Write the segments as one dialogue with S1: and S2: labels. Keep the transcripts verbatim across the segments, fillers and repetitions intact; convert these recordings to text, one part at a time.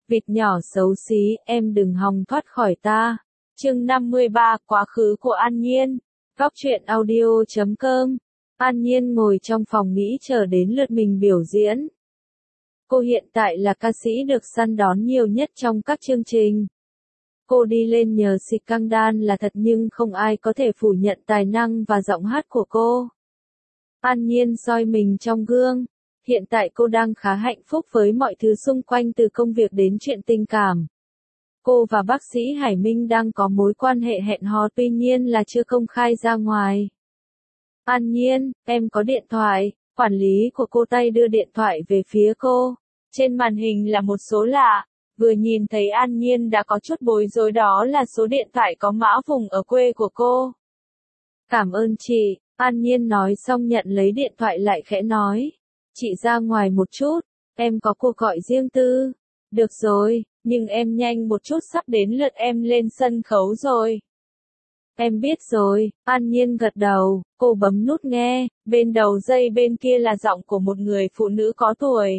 S1: Vịt nhỏ xấu xí, em đừng hòng thoát khỏi ta. Chương năm mươi ba, quá khứ của An Nhiên. Góc truyện audio chấm com. An Nhiên ngồi trong phòng nghĩ chờ đến lượt mình biểu diễn. Cô hiện tại là ca sĩ được săn đón nhiều nhất trong các chương trình. Cô đi lên nhờ scandal là thật nhưng không ai có thể phủ nhận tài năng và giọng hát của cô. An Nhiên soi mình trong gương. Hiện tại cô đang khá hạnh phúc với mọi thứ xung quanh từ công việc đến chuyện tình cảm. Cô và bác sĩ Hải Minh đang có mối quan hệ hẹn hò tuy nhiên là chưa công khai ra ngoài. An Nhiên, em có điện thoại, quản lý của cô tay đưa điện thoại về phía cô. Trên màn hình là một số lạ, vừa nhìn thấy An Nhiên đã có chút bối rối, đó là số điện thoại có mã vùng ở quê của cô. Cảm ơn chị, An Nhiên nói xong nhận lấy điện thoại lại khẽ nói. Chị ra ngoài một chút, em có cuộc gọi riêng tư. Được rồi, nhưng em nhanh một chút sắp đến lượt em lên sân khấu rồi. Em biết rồi, An Nhiên gật đầu, cô bấm nút nghe, bên đầu dây bên kia là giọng của một người phụ nữ có tuổi.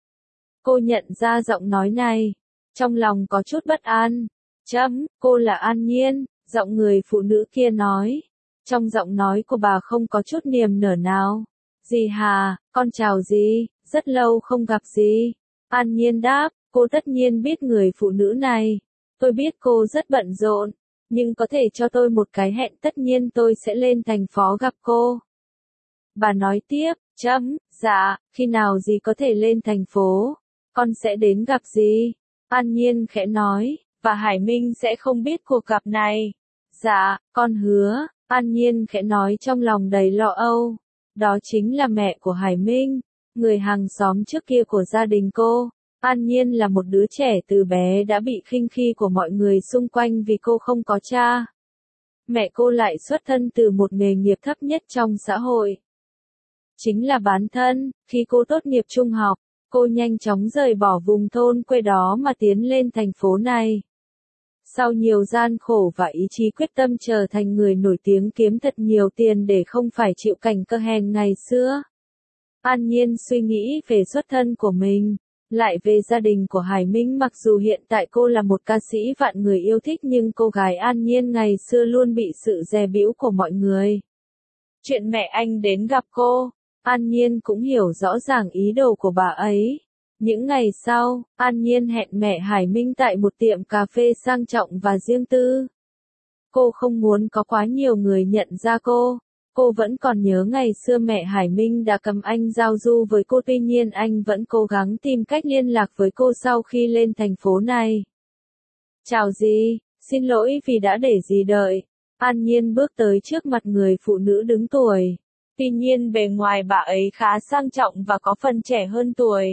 S1: Cô nhận ra giọng nói này, trong lòng có chút bất an. Chấm, cô là An Nhiên, giọng người phụ nữ kia nói. Trong giọng nói của bà không có chút niềm nở nào. Dì Hà, con chào dì, rất lâu không gặp dì. An Nhiên đáp, cô tất nhiên biết người phụ nữ này. Tôi biết cô rất bận rộn, nhưng có thể cho tôi một cái hẹn, tất nhiên tôi sẽ lên thành phố gặp cô. Bà nói tiếp, chấm, dạ, khi nào dì có thể lên thành phố, con sẽ đến gặp dì. An Nhiên khẽ nói, và Hải Minh sẽ không biết cuộc gặp này. Dạ, con hứa, An Nhiên khẽ nói trong lòng đầy lo âu. Đó chính là mẹ của Hải Minh, người hàng xóm trước kia của gia đình cô. An Nhiên là một đứa trẻ từ bé đã bị khinh khi của mọi người xung quanh vì cô không có cha. Mẹ cô lại xuất thân từ một nghề nghiệp thấp nhất trong xã hội. Chính là bán thân. Khi cô tốt nghiệp trung học, cô nhanh chóng rời bỏ vùng thôn quê đó mà tiến lên thành phố này. Sau nhiều gian khổ và ý chí quyết tâm trở thành người nổi tiếng kiếm thật nhiều tiền để không phải chịu cảnh cơ hèn ngày xưa. An Nhiên suy nghĩ về xuất thân của mình, lại về gia đình của Hải Minh. Mặc dù hiện tại cô là một ca sĩ vạn người yêu thích nhưng cô gái An Nhiên ngày xưa luôn bị sự dè bỉu của mọi người. Chuyện mẹ anh đến gặp cô, An Nhiên cũng hiểu rõ ràng ý đồ của bà ấy. Những ngày sau, An Nhiên hẹn mẹ Hải Minh tại một tiệm cà phê sang trọng và riêng tư. Cô không muốn có quá nhiều người nhận ra cô. Cô vẫn còn nhớ ngày xưa mẹ Hải Minh đã cầm anh giao du với cô, tuy nhiên anh vẫn cố gắng tìm cách liên lạc với cô sau khi lên thành phố này. Chào dì, xin lỗi vì đã để dì đợi. An Nhiên bước tới trước mặt người phụ nữ đứng tuổi. Tuy nhiên bề ngoài bà ấy khá sang trọng và có phần trẻ hơn tuổi.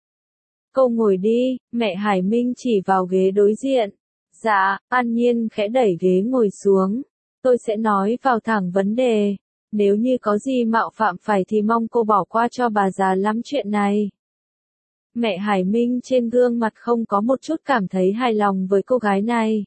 S1: Cô ngồi đi, mẹ Hải Minh chỉ vào ghế đối diện. Dạ, An Nhiên khẽ đẩy ghế ngồi xuống. Tôi sẽ nói vào thẳng vấn đề. Nếu như có gì mạo phạm phải thì mong cô bỏ qua cho bà già lắm chuyện này. Mẹ Hải Minh trên gương mặt không có một chút cảm thấy hài lòng với cô gái này.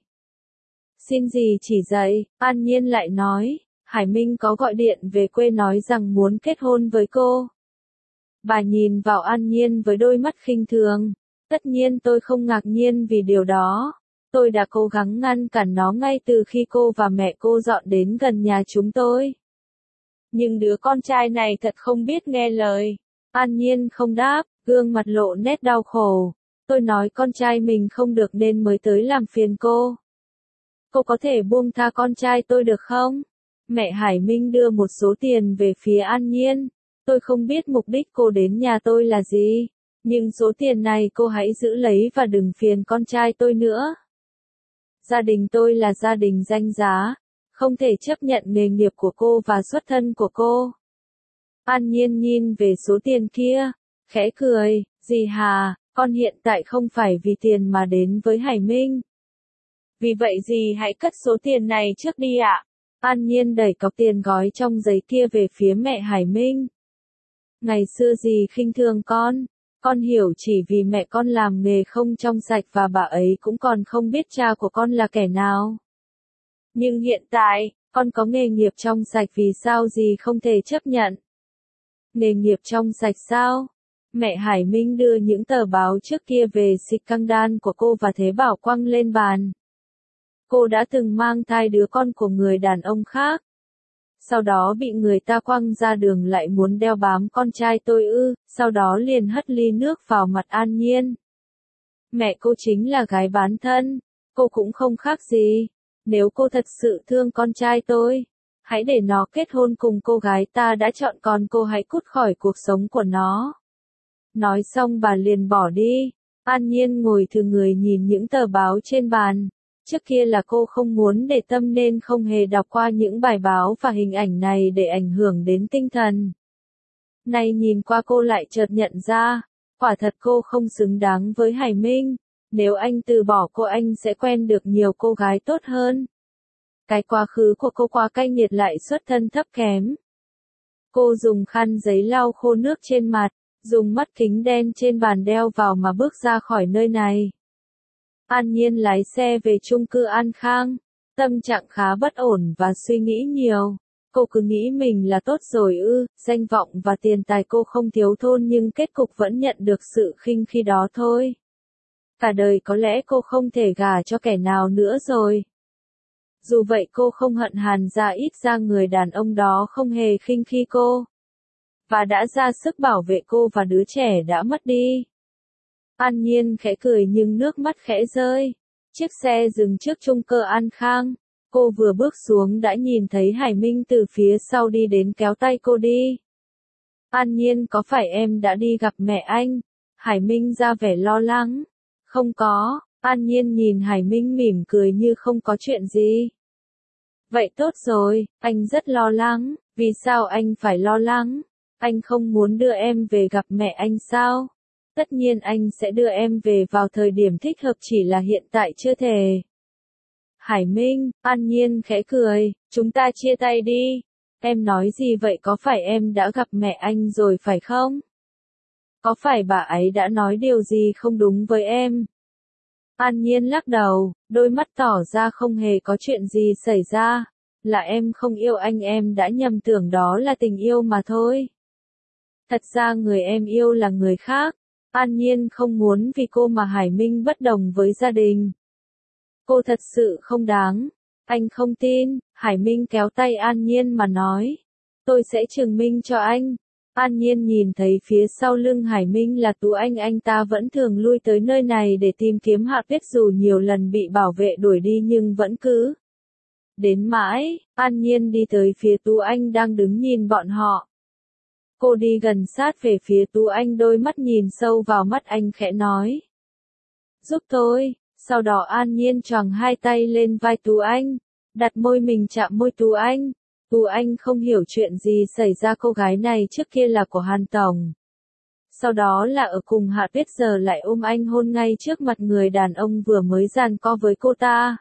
S1: Xin dì chỉ dạy, An Nhiên lại nói. Hải Minh có gọi điện về quê nói rằng muốn kết hôn với cô. Bà nhìn vào An Nhiên với đôi mắt khinh thường. Tất nhiên tôi không ngạc nhiên vì điều đó. Tôi đã cố gắng ngăn cản nó ngay từ khi cô và mẹ cô dọn đến gần nhà chúng tôi. Nhưng đứa con trai này thật không biết nghe lời. An Nhiên không đáp, gương mặt lộ nét đau khổ. Tôi nói con trai mình không được nên mới tới làm phiền cô. Cô có thể buông tha con trai tôi được không? Mẹ Hải Minh đưa một số tiền về phía An Nhiên. Tôi không biết mục đích cô đến nhà tôi là gì, nhưng số tiền này cô hãy giữ lấy và đừng phiền con trai tôi nữa. Gia đình tôi là gia đình danh giá, không thể chấp nhận nghề nghiệp của cô và xuất thân của cô. An Nhiên nhìn về số tiền kia, khẽ cười, dì Hà, con hiện tại không phải vì tiền mà đến với Hải Minh. Vì vậy dì hãy cất số tiền này trước đi ạ. An Nhiên đẩy cọc tiền gói trong giấy kia về phía mẹ Hải Minh. Ngày xưa dì khinh thường con, con hiểu chỉ vì mẹ con làm nghề không trong sạch và bà ấy cũng còn không biết cha của con là kẻ nào. Nhưng hiện tại, con có nghề nghiệp trong sạch, vì sao dì không thể chấp nhận? Nghề nghiệp trong sạch sao? Mẹ Hải Minh đưa những tờ báo trước kia về scandal của cô và Thế Bảo quăng lên bàn. Cô đã từng mang thai đứa con của người đàn ông khác. Sau đó bị người ta quăng ra đường lại muốn đeo bám con trai tôi ư, sau đó liền hất ly nước vào mặt An Nhiên. Mẹ cô chính là gái bán thân, cô cũng không khác gì. Nếu cô thật sự thương con trai tôi, hãy để nó kết hôn cùng cô gái ta đã chọn, còn cô hãy cút khỏi cuộc sống của nó. Nói xong bà liền bỏ đi. An Nhiên ngồi thừ người nhìn những tờ báo trên bàn. Trước kia là cô không muốn để tâm nên không hề đọc qua những bài báo và hình ảnh này để ảnh hưởng đến tinh thần. Nay nhìn qua cô lại chợt nhận ra, quả thật cô không xứng đáng với Hải Minh. Nếu anh từ bỏ cô anh sẽ quen được nhiều cô gái tốt hơn. Cái quá khứ của cô quá cay nghiệt lại xuất thân thấp kém. Cô dùng khăn giấy lau khô nước trên mặt, dùng mắt kính đen trên bàn đeo vào mà bước ra khỏi nơi này. An Nhiên lái xe về chung cư An Khang, tâm trạng khá bất ổn và suy nghĩ nhiều. Cô cứ nghĩ mình là tốt rồi ư, danh vọng và tiền tài cô không thiếu thốn nhưng kết cục vẫn nhận được sự khinh khi đó thôi. Cả đời có lẽ cô không thể gả cho kẻ nào nữa rồi. Dù vậy cô không hận Hàn Gia, ít ra người đàn ông đó không hề khinh khi cô. Và đã ra sức bảo vệ cô và đứa trẻ đã mất đi. An Nhiên khẽ cười nhưng nước mắt khẽ rơi. Chiếc xe dừng trước chung cư An Khang. Cô vừa bước xuống đã nhìn thấy Hải Minh từ phía sau đi đến kéo tay cô đi. An Nhiên, có phải em đã đi gặp mẹ anh? Hải Minh ra vẻ lo lắng. Không có. An Nhiên nhìn Hải Minh mỉm cười như không có chuyện gì. Vậy tốt rồi, anh rất lo lắng. Vì sao anh phải lo lắng? Anh không muốn đưa em về gặp mẹ anh sao? Tất nhiên anh sẽ đưa em về vào thời điểm thích hợp, chỉ là hiện tại chưa thể. Hải Minh, An Nhiên khẽ cười, chúng ta chia tay đi. Em nói gì vậy, có phải em đã gặp mẹ anh rồi phải không? Có phải bà ấy đã nói điều gì không đúng với em? An Nhiên lắc đầu, đôi mắt tỏ ra không hề có chuyện gì xảy ra. Là em không yêu anh, em đã nhầm tưởng đó là tình yêu mà thôi. Thật ra người em yêu là người khác. An Nhiên không muốn vì cô mà Hải Minh bất đồng với gia đình. Cô thật sự không đáng. Anh không tin. Hải Minh kéo tay An Nhiên mà nói. Tôi sẽ chứng minh cho anh. An Nhiên nhìn thấy phía sau lưng Hải Minh là Tú Anh, anh ta vẫn thường lui tới nơi này để tìm kiếm Hạ Tuyết, dù nhiều lần bị bảo vệ đuổi đi nhưng vẫn cứ. Đến mãi, An Nhiên đi tới phía Tú Anh đang đứng nhìn bọn họ. Cô đi gần sát về phía Tú Anh, đôi mắt nhìn sâu vào mắt anh khẽ nói. Giúp tôi. Sau đó An Nhiên choàng hai tay lên vai Tú Anh, đặt môi mình chạm môi Tú Anh. Tú Anh không hiểu chuyện gì xảy ra, cô gái này trước kia là của Hàn Tổng. Sau đó là ở cùng Hạ Tuyết, giờ lại ôm anh hôn ngay trước mặt người đàn ông vừa mới giằng co với cô ta.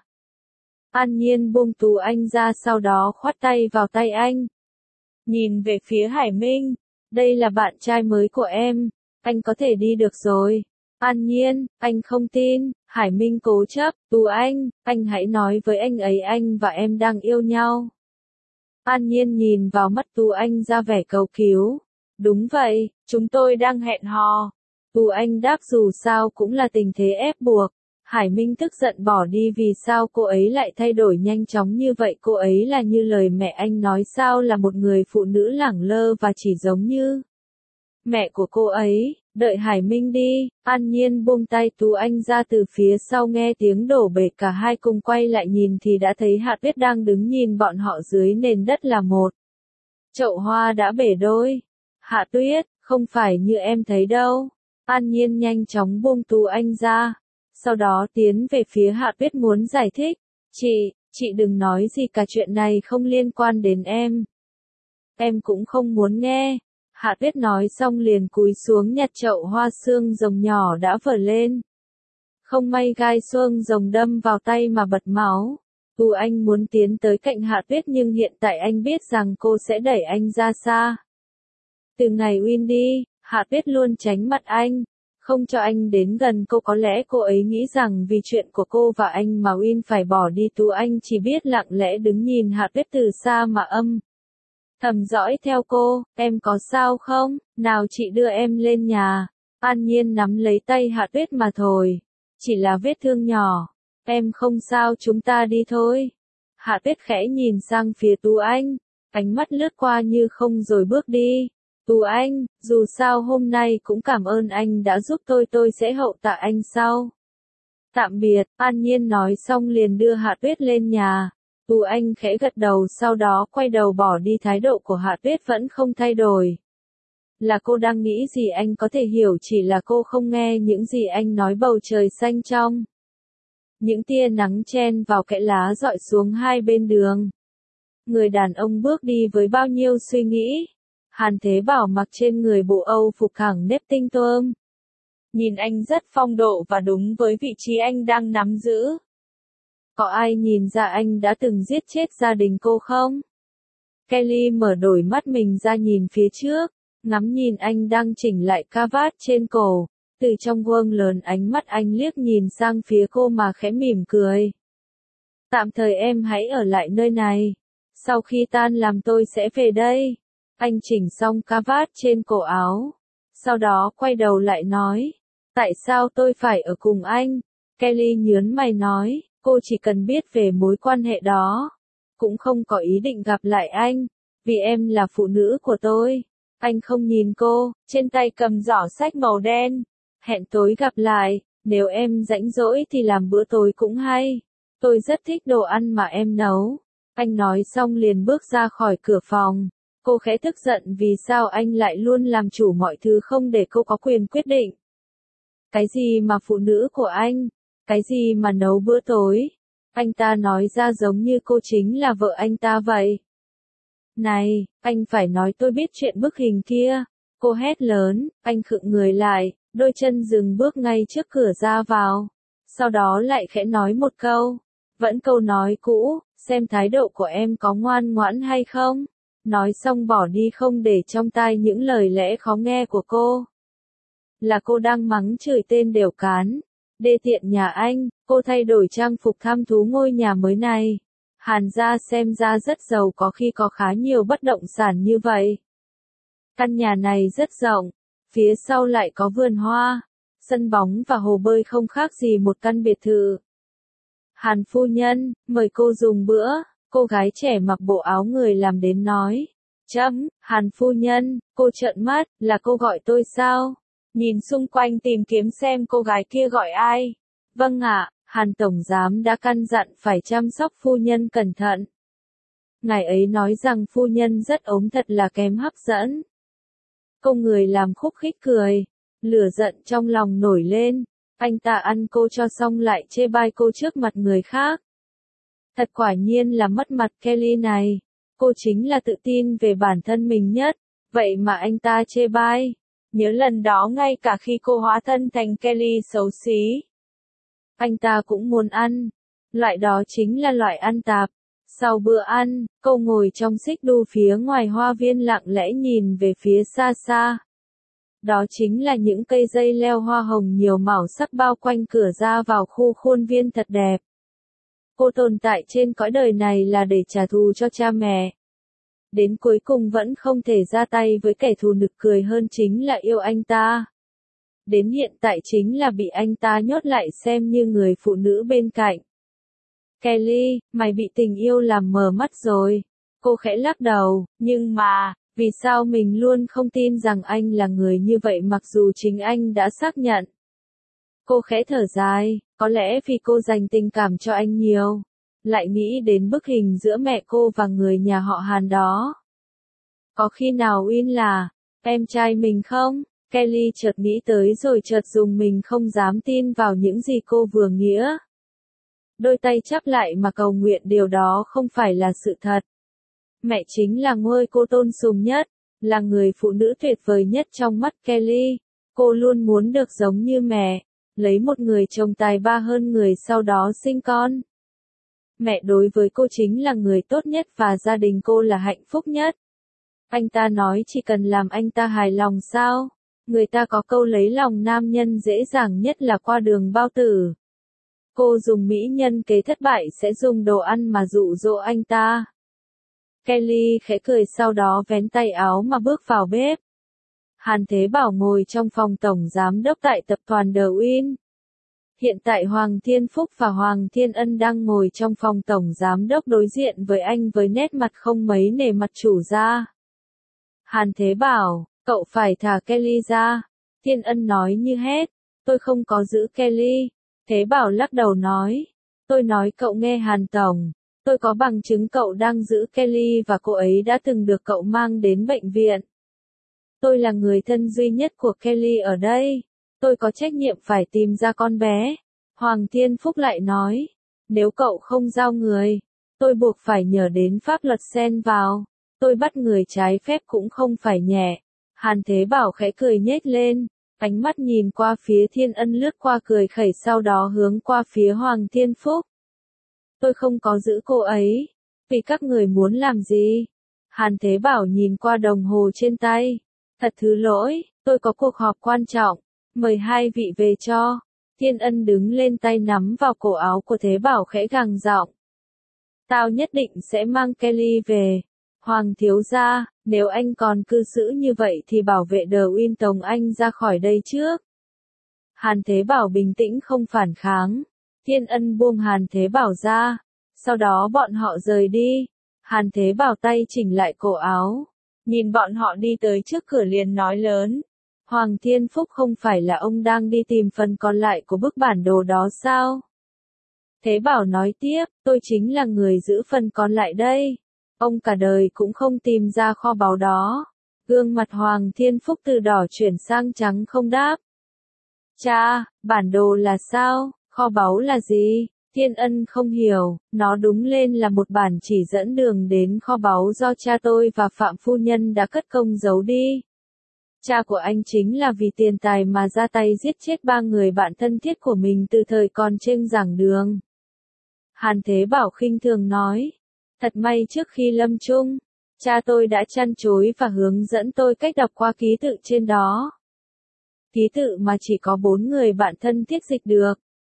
S1: An Nhiên buông Tú Anh ra, sau đó khoát tay vào tay anh. Nhìn về phía Hải Minh. Đây là bạn trai mới của em. Anh có thể đi được rồi. An Nhiên, anh không tin. Hải Minh cố chấp. Tú Anh, anh hãy nói với anh ấy anh và em đang yêu nhau. An Nhiên nhìn vào mắt Tú Anh ra vẻ cầu cứu. Đúng vậy, chúng tôi đang hẹn hò. Tú Anh đáp dù sao cũng là tình thế ép buộc. Hải Minh tức giận bỏ đi, vì sao cô ấy lại thay đổi nhanh chóng như vậy, cô ấy là như lời mẹ anh nói sao, là một người phụ nữ lẳng lơ và chỉ giống như mẹ của cô ấy. Đợi Hải Minh đi, An Nhiên buông tay Tú Anh ra từ phía sau, nghe tiếng đổ bể, cả hai cùng quay lại nhìn thì đã thấy Hạ Tuyết đang đứng nhìn bọn họ dưới nền đất là một chậu hoa đã bể đôi. Hạ Tuyết, không phải như em thấy đâu. An Nhiên nhanh chóng buông Tú Anh ra. Sau đó tiến về phía Hạ Tuyết muốn giải thích. Chị, chị đừng nói gì cả, chuyện này không liên quan đến em. Em cũng không muốn nghe. Hạ Tuyết nói xong liền cúi xuống nhặt chậu hoa xương rồng nhỏ đã vở lên. Không may gai xương rồng đâm vào tay mà bật máu. Tú Anh muốn tiến tới cạnh Hạ Tuyết nhưng hiện tại anh biết rằng cô sẽ đẩy anh ra xa. Từ ngày Win đi, Hạ Tuyết luôn tránh mặt anh. Không cho anh đến gần cô, có lẽ cô ấy nghĩ rằng vì chuyện của cô và anh mà Win phải bỏ đi. Tú Anh chỉ biết lặng lẽ đứng nhìn Hạ Tuyết từ xa mà âm thầm dõi theo cô, em có sao không, nào chị đưa em lên nhà. An Nhiên nắm lấy tay Hạ Tuyết mà thôi, chỉ là vết thương nhỏ, em không sao chúng ta đi thôi. Hạ Tuyết khẽ nhìn sang phía Tú Anh, ánh mắt lướt qua như không rồi bước đi. Tú Anh, dù sao hôm nay cũng cảm ơn anh đã giúp tôi tôi sẽ hậu tạ anh sau. Tạm biệt, An Nhiên nói xong liền đưa Hạ Tuyết lên nhà. Tú Anh khẽ gật đầu sau đó quay đầu bỏ đi, thái độ của Hạ Tuyết vẫn không thay đổi. Là cô đang nghĩ gì anh có thể hiểu, chỉ là cô không nghe những gì anh nói. Bầu trời xanh trong. Những tia nắng chen vào kẽ lá rọi xuống hai bên đường. Người đàn ông bước đi với bao nhiêu suy nghĩ. Hàn Thế Bảo mặc trên người bộ Âu phục thẳng nếp tinh tươm. Nhìn anh rất phong độ và đúng với vị trí anh đang nắm giữ. Có ai nhìn ra anh đã từng giết chết gia đình cô không? Kelly mở đổi mắt mình ra nhìn phía trước, ngắm nhìn anh đang chỉnh lại cravat trên cổ. Từ trong gương lớn ánh mắt anh liếc nhìn sang phía cô mà khẽ mỉm cười. Tạm thời em hãy ở lại nơi này. Sau khi tan làm tôi sẽ về đây. Anh chỉnh xong cravat trên cổ áo. Sau đó quay đầu lại nói. Tại sao tôi phải ở cùng anh? Kelly nhớn mày nói. Cô chỉ cần biết về mối quan hệ đó. Cũng không có ý định gặp lại anh. Vì em là phụ nữ của tôi. Anh không nhìn cô, trên tay cầm giỏ xách màu đen. Hẹn tối gặp lại, nếu em rảnh rỗi thì làm bữa tối cũng hay. Tôi rất thích đồ ăn mà em nấu. Anh nói xong liền bước ra khỏi cửa phòng. Cô khẽ tức giận vì sao anh lại luôn làm chủ mọi thứ không để cô có quyền quyết định. Cái gì mà phụ nữ của anh? Cái gì mà nấu bữa tối? Anh ta nói ra giống như cô chính là vợ anh ta vậy. Này, anh phải nói tôi biết chuyện bức hình kia. Cô hét lớn, anh khựng người lại, đôi chân dừng bước ngay trước cửa ra vào. Sau đó lại khẽ nói một câu. Vẫn câu nói cũ, xem thái độ của em có ngoan ngoãn hay không. Nói xong bỏ đi không để trong tai những lời lẽ khó nghe của cô. Là cô đang mắng chửi tên đểu cán. Đê tiện nhà anh, cô thay đổi trang phục thăm thú ngôi nhà mới này. Hàn gia xem ra rất giàu có khi có khá nhiều bất động sản như vậy. Căn nhà này rất rộng, phía sau lại có vườn hoa, sân bóng và hồ bơi không khác gì một căn biệt thự. Hàn phu nhân, mời cô dùng bữa, cô gái trẻ mặc bộ áo người làm đến nói. Chấm, Hàn phu nhân, cô trợn mắt, là cô gọi tôi sao? Nhìn xung quanh tìm kiếm xem cô gái kia gọi ai. Vâng ạ, Hàn tổng giám đã căn dặn phải chăm sóc phu nhân cẩn thận. Ngài ấy nói rằng phu nhân rất ốm thật là kém hấp dẫn. Cô người làm khúc khích cười, lửa giận trong lòng nổi lên, anh ta ăn cô cho xong lại chê bai cô trước mặt người khác. Thật quả nhiên là mất mặt Kelly này, cô chính là tự tin về bản thân mình nhất, vậy mà anh ta chê bai. Nhớ lần đó ngay cả khi cô hóa thân thành Kelly xấu xí. Anh ta cũng muốn ăn, loại đó chính là loại ăn tạp. Sau bữa ăn, cô ngồi trong xích đu phía ngoài hoa viên lặng lẽ nhìn về phía xa xa. Đó chính là những cây dây leo hoa hồng nhiều màu sắc bao quanh cửa ra vào khu khuôn viên thật đẹp. Cô tồn tại trên cõi đời này là để trả thù cho cha mẹ. Đến cuối cùng vẫn không thể ra tay với kẻ thù nực cười hơn chính là yêu anh ta. Đến hiện tại chính là bị anh ta nhốt lại xem như người phụ nữ bên cạnh. Kelly, mày bị tình yêu làm mờ mắt rồi. Cô khẽ lắc đầu, nhưng mà, vì sao mình luôn không tin rằng anh là người như vậy mặc dù chính anh đã xác nhận. Cô khẽ thở dài, có lẽ vì cô dành tình cảm cho anh nhiều. Lại nghĩ đến bức hình giữa mẹ cô và người nhà họ Hàn đó. Có khi nào Uyên là em trai mình không? Kelly chợt nghĩ tới rồi chợt dùng mình không dám tin vào những gì cô vừa nghĩa. Đôi tay chắp lại mà cầu nguyện điều đó không phải là sự thật. Mẹ chính là ngôi cô tôn sùng nhất, là người phụ nữ tuyệt vời nhất trong mắt Kelly. Cô luôn muốn được giống như mẹ, lấy một người chồng tài ba hơn người sau đó sinh con. Mẹ đối với cô chính là người tốt nhất và gia đình cô là hạnh phúc nhất. Anh ta nói chỉ cần làm anh ta hài lòng sao? Người ta có câu lấy lòng nam nhân dễ dàng nhất là qua đường bao tử. Cô dùng mỹ nhân kế thất bại sẽ dùng đồ ăn mà dụ dỗ anh ta. Kelly khẽ cười sau đó vén tay áo mà bước vào bếp. Hàn Thế Bảo ngồi trong phòng tổng giám đốc tại tập đoàn The Win. Hiện tại Hoàng Thiên Phúc và Hoàng Thiên Ân đang ngồi trong phòng tổng giám đốc đối diện với anh với nét mặt không mấy nể mặt chủ gia. Hàn Thế Bảo, cậu phải thả Kelly ra. Thiên Ân nói như hét, tôi không có giữ Kelly. Thế Bảo lắc đầu nói, tôi nói cậu nghe Hàn Tổng, tôi có bằng chứng cậu đang giữ Kelly và cô ấy đã từng được cậu mang đến bệnh viện. Tôi là người thân duy nhất của Kelly ở đây. Tôi có trách nhiệm phải tìm ra con bé. Hoàng Thiên Phúc lại nói, nếu cậu không giao người, tôi buộc phải nhờ đến pháp luật xen vào. Tôi bắt người trái phép cũng không phải nhẹ. Hàn Thế Bảo khẽ cười nhếch lên, ánh mắt nhìn qua phía Thiên Ân lướt qua cười khẩy sau đó hướng qua phía Hoàng Thiên Phúc. Tôi không có giữ cô ấy. Vì các người muốn làm gì? Hàn Thế Bảo nhìn qua đồng hồ trên tay. Thật thứ lỗi, tôi có cuộc họp quan trọng. Mời hai vị về cho. Thiên Ân đứng lên tay nắm vào cổ áo của Thế Bảo khẽ gằn giọng. Tao nhất định sẽ mang Kelly về. Hoàng thiếu gia, nếu anh còn cư xử như vậy thì bảo vệ The Win tống anh ra khỏi đây trước. Hàn Thế Bảo bình tĩnh không phản kháng. Thiên Ân buông Hàn Thế Bảo ra. Sau đó bọn họ rời đi. Hàn Thế Bảo tay chỉnh lại cổ áo. Nhìn bọn họ đi tới trước cửa liền nói lớn. Hoàng Thiên Phúc không phải là ông đang đi tìm phần còn lại của bức bản đồ đó sao? Thế Bảo nói tiếp, tôi chính là người giữ phần còn lại đây. Ông cả đời cũng không tìm ra kho báu đó. Gương mặt Hoàng Thiên Phúc từ đỏ chuyển sang trắng không đáp. Cha, bản đồ là sao? Kho báu là gì? Thiên Ân không hiểu, nó đúng lên là một bản chỉ dẫn đường đến kho báu do cha tôi và Phạm Phu Nhân đã cất công giấu đi. Cha của anh chính là vì tiền tài mà ra tay giết chết ba người bạn thân thiết của mình từ thời còn trên giảng đường. Hàn Thế Bảo khinh thường nói, thật may trước khi lâm chung, cha tôi đã chăn chối và hướng dẫn tôi cách đọc qua ký tự trên đó. Ký tự mà chỉ có bốn người bạn thân thiết dịch được.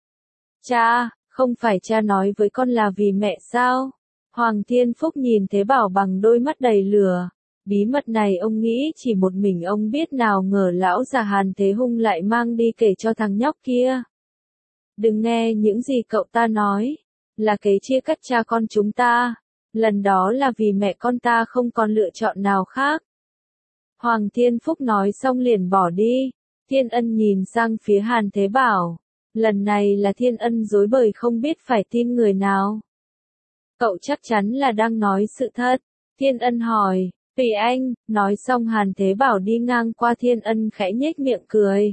S1: Cha, không phải cha nói với con là vì mẹ sao? Hoàng Thiên Phúc nhìn Thế Bảo bằng đôi mắt đầy lửa. Bí mật này ông nghĩ chỉ một mình ông biết, nào ngờ lão già Hàn Thế Hung lại mang đi kể cho thằng nhóc kia. Đừng nghe những gì cậu ta nói, là kế chia cắt cha con chúng ta. Lần đó là vì mẹ con ta không còn lựa chọn nào khác. Hoàng Thiên Phúc nói xong liền bỏ đi. Thiên Ân nhìn sang phía Hàn Thế Bảo. Lần này là Thiên Ân rối bời không biết phải tin người nào. Cậu chắc chắn là đang nói sự thật. Thiên Ân hỏi. Tùy anh, nói xong Hàn Thế Bảo đi ngang qua Thiên Ân khẽ nhếch miệng cười.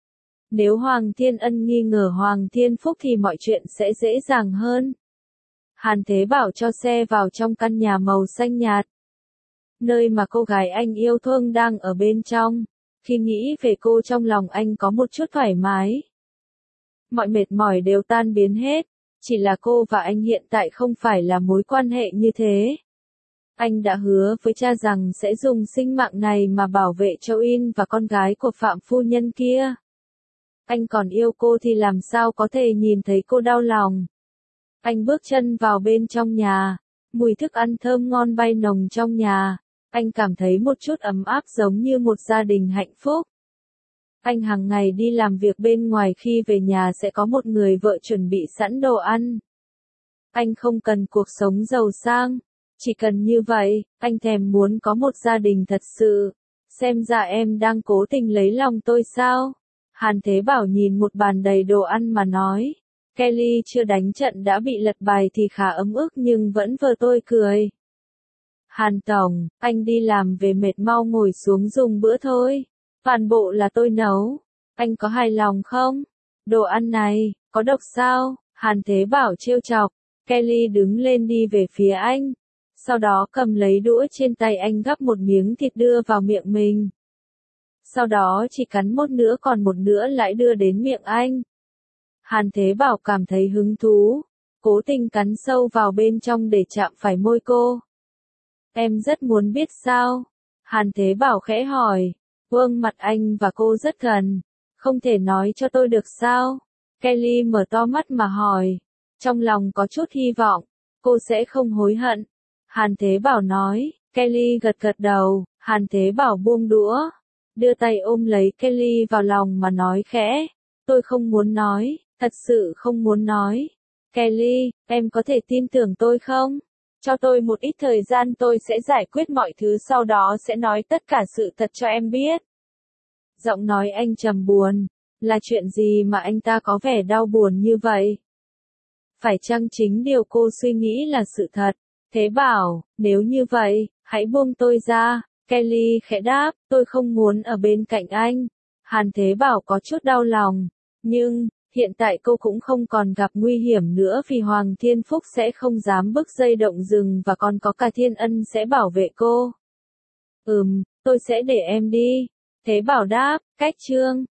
S1: Nếu Hoàng Thiên Ân nghi ngờ Hoàng Thiên Phúc thì mọi chuyện sẽ dễ dàng hơn. Hàn Thế Bảo cho xe vào trong căn nhà màu xanh nhạt. Nơi mà cô gái anh yêu thương đang ở bên trong. Khi nghĩ về cô trong lòng anh có một chút thoải mái. Mọi mệt mỏi đều tan biến hết. Chỉ là cô và anh hiện tại không phải là mối quan hệ như thế. Anh đã hứa với cha rằng sẽ dùng sinh mạng này mà bảo vệ cho In và con gái của Phạm Phu Nhân kia. Anh còn yêu cô thì làm sao có thể nhìn thấy cô đau lòng. Anh bước chân vào bên trong nhà. Mùi thức ăn thơm ngon bay nồng trong nhà. Anh cảm thấy một chút ấm áp giống như một gia đình hạnh phúc. Anh hàng ngày đi làm việc bên ngoài, khi về nhà sẽ có một người vợ chuẩn bị sẵn đồ ăn. Anh không cần cuộc sống giàu sang. Chỉ cần như vậy, anh thèm muốn có một gia đình thật sự. Xem ra em đang cố tình lấy lòng tôi sao? Hàn Thế Bảo nhìn một bàn đầy đồ ăn mà nói. Kelly chưa đánh trận đã bị lật bài thì khá ấm ức nhưng vẫn vờ tôi cười. Hàn Tổng, anh đi làm về mệt mau ngồi xuống dùng bữa thôi. Toàn bộ là tôi nấu. Anh có hài lòng không? Đồ ăn này, có độc sao? Hàn Thế Bảo trêu chọc. Kelly đứng lên đi về phía anh. Sau đó cầm lấy đũa trên tay anh gắp một miếng thịt đưa vào miệng mình. Sau đó chỉ cắn một nữa còn một nữa lại đưa đến miệng anh. Hàn Thế Bảo cảm thấy hứng thú. Cố tình cắn sâu vào bên trong để chạm phải môi cô. Em rất muốn biết sao? Hàn Thế Bảo khẽ hỏi. Vương mặt anh và cô rất gần. Không thể nói cho tôi được sao? Kelly mở to mắt mà hỏi. Trong lòng có chút hy vọng. Cô sẽ không hối hận. Hàn Thế Bảo nói. Kelly gật gật đầu, Hàn Thế Bảo buông đũa, đưa tay ôm lấy Kelly vào lòng mà nói khẽ. Tôi không muốn nói, thật sự không muốn nói. Kelly, em có thể tin tưởng tôi không? Cho tôi một ít thời gian tôi sẽ giải quyết mọi thứ sau đó sẽ nói tất cả sự thật cho em biết. Giọng nói anh trầm buồn. Là chuyện gì mà anh ta có vẻ đau buồn như vậy? Phải chăng chính điều cô suy nghĩ là sự thật? Thế Bảo, nếu như vậy, hãy buông tôi ra. Kelly khẽ đáp, tôi không muốn ở bên cạnh anh. Hàn Thế Bảo có chút đau lòng. Nhưng, hiện tại cô cũng không còn gặp nguy hiểm nữa vì Hoàng Thiên Phúc sẽ không dám bứt dây động rừng và còn có cả Thiên Ân sẽ bảo vệ cô. Ừm, tôi sẽ để em đi. Thế Bảo đáp, cách chương.